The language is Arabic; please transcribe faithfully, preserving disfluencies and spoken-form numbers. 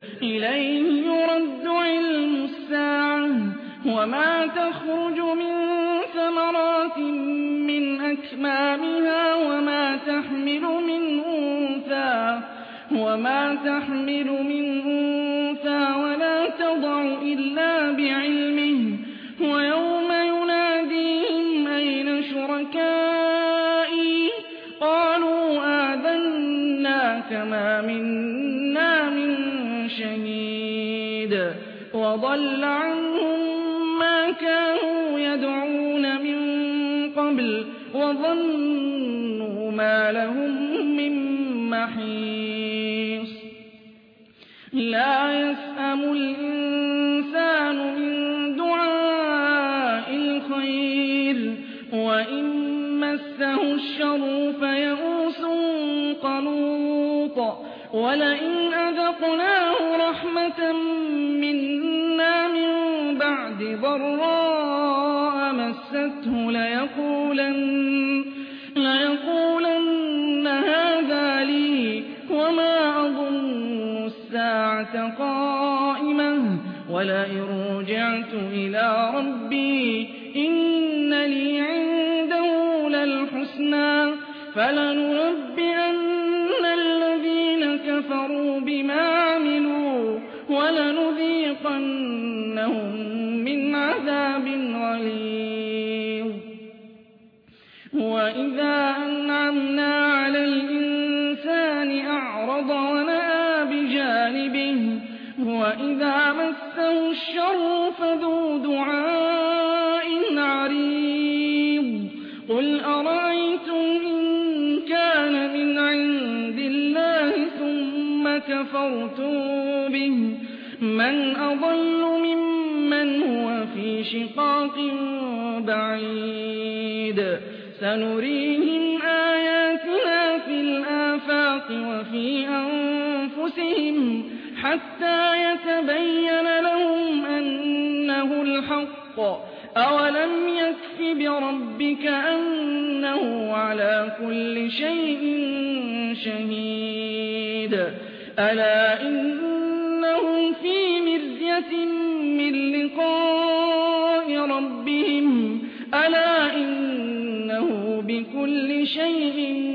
إِلَيْهِ يُرَدُّ عِلْمُ السَّاعَةِ وَمَا تَخْرُجُ مِن ثَمَرَاتٍ مِّنْ أَكْمَامِهَا وَمَا تَحْمِلُ مِنْ أُنثَىٰ وَمَا تحمل من أنثى ولا تضع إلا بعلمه ويوم يناديهم أين شركائي قالوا آذناك ما منا من شهيد وضل عنهم ما كانوا يدعون من قبل وظنوا ما لهم من محيص لا يسأم الإنسان من دعاء الخير وإن مسه الشر فيئوس قنوط ولئن أذقناه رحمة منا من بعد ضراء مسته ليقولن, ليقولن هذا لي وما أظن الساعة قائمة ولئن رجعت إلى ربي إن لي عنده للحسنى فلننبئن الذين كفروا بما عملوا ولنذيقنهم من عذاب غليظ وإذا أنعمنا على الإنسان أعرض ونأى بجانبه وإذا مسه الشر فذو دعاء عريض قل أرأيتم إن كان من عند الله ثم كفرتم به من أضل ممن هو في شقاق بعيد سنريهم آياتنا في الآفاق وفي أنفسهم حتى يتبين لهم أنه الحق أولم يكف بربك أنه على كل شيء شهيد ألا إنهم في مرية من لقاء ربهم ألا إنه بكل شيء